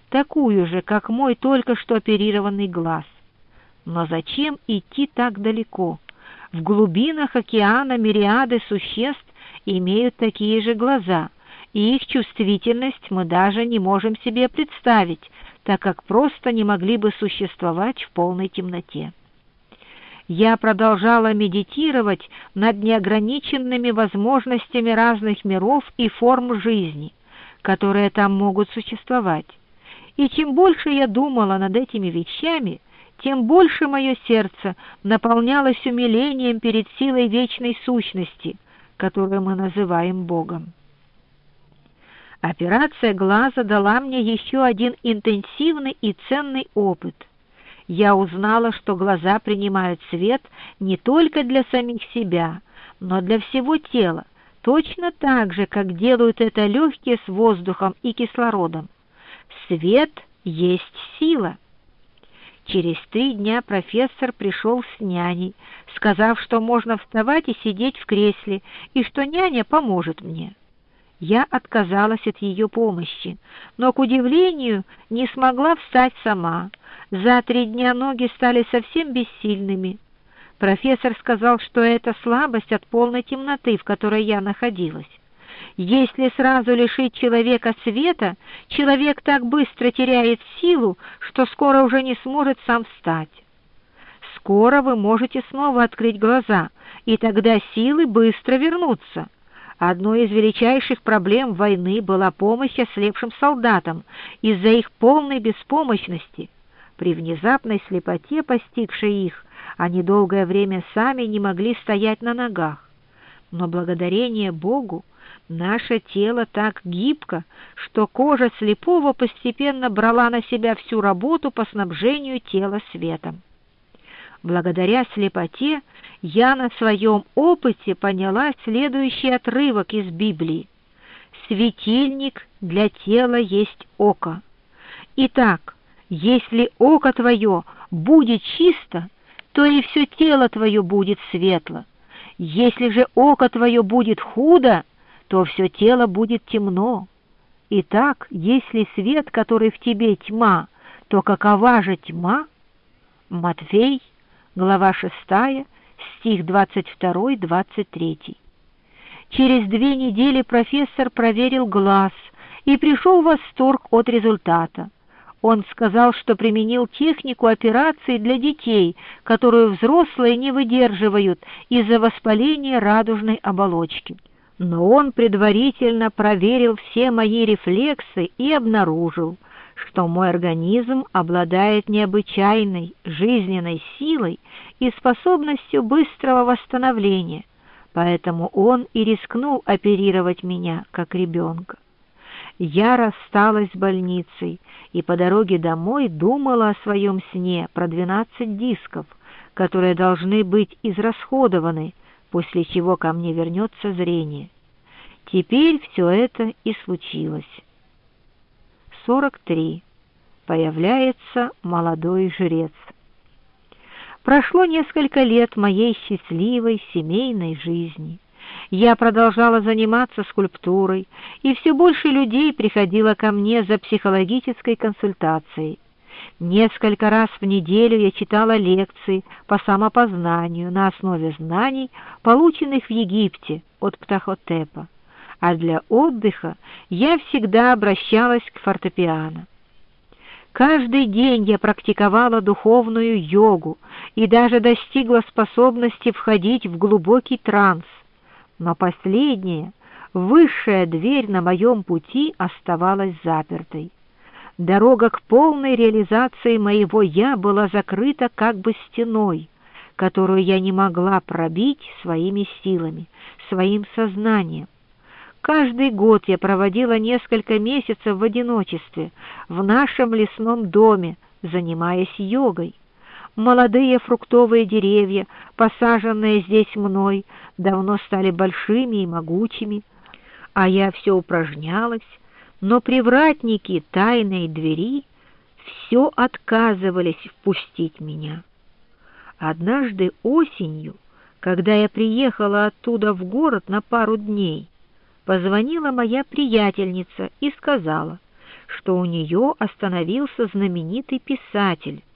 такую же, как мой только что оперированный глаз. Но зачем идти так далеко? В глубинах океана мириады существ имеют такие же глаза, и их чувствительность мы даже не можем себе представить, так как просто не могли бы существовать в полной темноте. Я продолжала медитировать над неограниченными возможностями разных миров и форм жизни, которые там могут существовать. И чем больше я думала над этими вещами, тем больше мое сердце наполнялось умилением перед силой вечной сущности, которую мы называем Богом. Операция глаза дала мне еще один интенсивный и ценный опыт. Я узнала, что глаза принимают свет не только для самих себя, но для всего тела, точно так же, как делают это легкие с воздухом и кислородом. Свет есть сила. Через 3 дня профессор пришел с няней, сказав, что можно вставать и сидеть в кресле, и что няня поможет мне. Я отказалась от ее помощи, но, к удивлению, не смогла встать сама. За 3 дня ноги стали совсем бессильными. Профессор сказал, что это слабость от полной темноты, в которой я находилась. Если сразу лишить человека света, человек так быстро теряет силу, что скоро уже не сможет сам встать. Скоро вы можете снова открыть глаза, и тогда силы быстро вернутся. Одной из величайших проблем войны была помощь ослепшим солдатам из-за их полной беспомощности. При внезапной слепоте, постигшей их, они долгое время сами не могли стоять на ногах. Но благодарение Богу наше тело так гибко, что кожа слепого постепенно брала на себя всю работу по снабжению тела светом. Благодаря слепоте я на своем опыте поняла следующий отрывок из Библии. «Светильник для тела есть око. Итак, если око твое будет чисто, то и все тело твое будет светло. Если же око твое будет худо, то все тело будет темно. Итак, если свет, который в тебе тьма, то какова же тьма?» Матфей, глава 6, стих 22-23. Через 2 недели профессор проверил глаз и пришел в восторг от результата. Он сказал, что применил технику операции для детей, которую взрослые не выдерживают из-за воспаления радужной оболочки. Но он предварительно проверил все мои рефлексы и обнаружил, что мой организм обладает необычайной жизненной силой и способностью быстрого восстановления, поэтому он и рискнул оперировать меня как ребенка. Я рассталась с больницей и по дороге домой думала о своем сне про 12 дисков, которые должны быть израсходованы, после чего ко мне вернется зрение. Теперь все это и случилось. 43. Появляется молодой жрец. Прошло несколько лет моей счастливой семейной жизни. Я продолжала заниматься скульптурой, и все больше людей приходило ко мне за психологической консультацией. Несколько раз в неделю я читала лекции по самопознанию на основе знаний, полученных в Египте от Птахотепа, а для отдыха я всегда обращалась к фортепиано. Каждый день я практиковала духовную йогу и даже достигла способности входить в глубокий транс, но последняя, высшая дверь на моем пути оставалась запертой. Дорога к полной реализации моего «я» была закрыта как бы стеной, которую я не могла пробить своими силами, своим сознанием. Каждый год я проводила несколько месяцев в одиночестве в нашем лесном доме, занимаясь йогой. Молодые фруктовые деревья, посаженные здесь мной, давно стали большими и могучими, а я все упражнялась, но привратники тайной двери все отказывались впустить меня. Однажды осенью, когда я приехала оттуда в город на пару дней, позвонила моя приятельница и сказала, что у нее остановился знаменитый писатель,